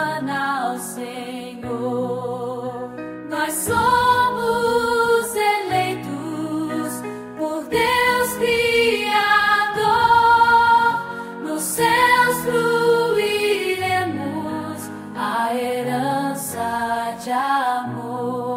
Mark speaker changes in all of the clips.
Speaker 1: Hosana ao Senhor. Nós somos eleitos por Deus Criador. Nos céus fluiremos a herança de amor.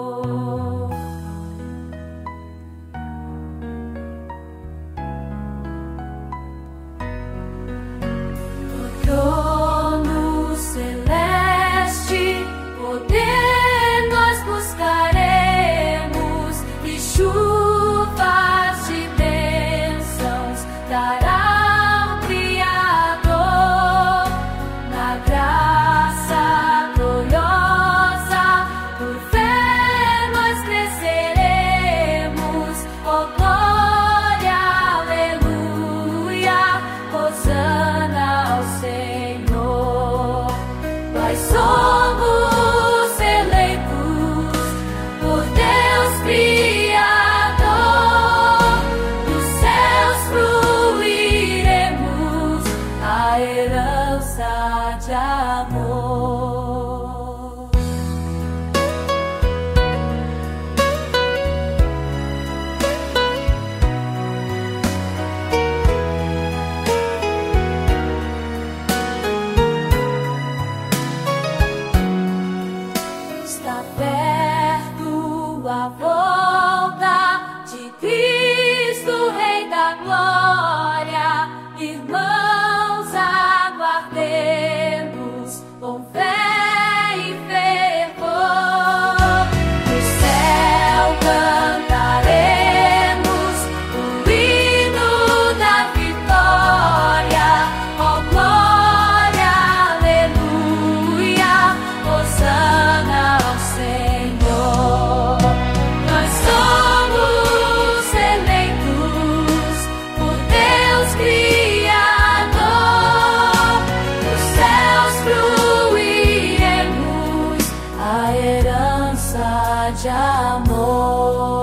Speaker 1: No trono celeste, poder nós buscaremos, e chuvas de bênçãos dará o Criador. Na graça gloriosa, por fé nós cresceremos. Oh glória, aleluia, Hosana ao Senhor. Nós somos eleitos por Deus Criador. Dos céus fluiremos a herança de amor. Está perto a volta de Cristo, Rei da Glória. Irmãos, aguardemos com fé e fervor. No céu cantaremos o hino da vitória. Oh glória, aleluia, Hosana ao Senhor. Nós somos eleitos por Deus Criador. Dos céus fluiremos a herança de amor.